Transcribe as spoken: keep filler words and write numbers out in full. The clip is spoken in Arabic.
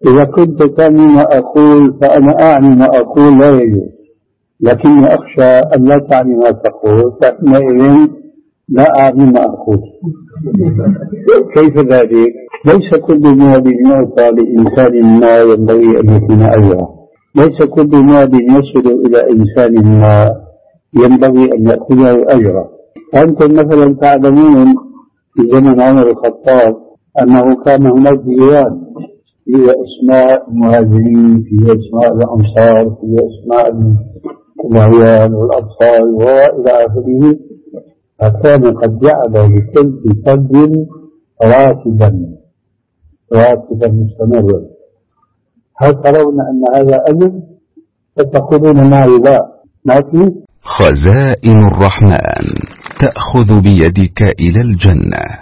إذا كنت تعني ما أقول فأنا أعني ما أقول لا يجوز، لكني أخشى أن لا تعني ما تقول، فحينئذ لا أعني ما أقول. كيف ذلك؟ ليس كل مال يعطى لإنسان ما ينبغي أن يكون أجرا، ليس كل مال يصل إلى إنسان ما ينبغي أن يأخذه أجرا. أنتم مثلا تعلمون في زمن عمر الخطاب أنه كان هناك ديوان فيه أسماء المهاجرين، فيه أسماء الأنصار، فيه أسماء العيال والأطفال وإلى آخره، فكان قد جعل لكل فرد راتبا راتبا مستمرا. هل ترون أن هذا أجر؟ فتقولون معي لا، ما فيه. خزائن الرحمن تأخذ بيدك إلى الجنة.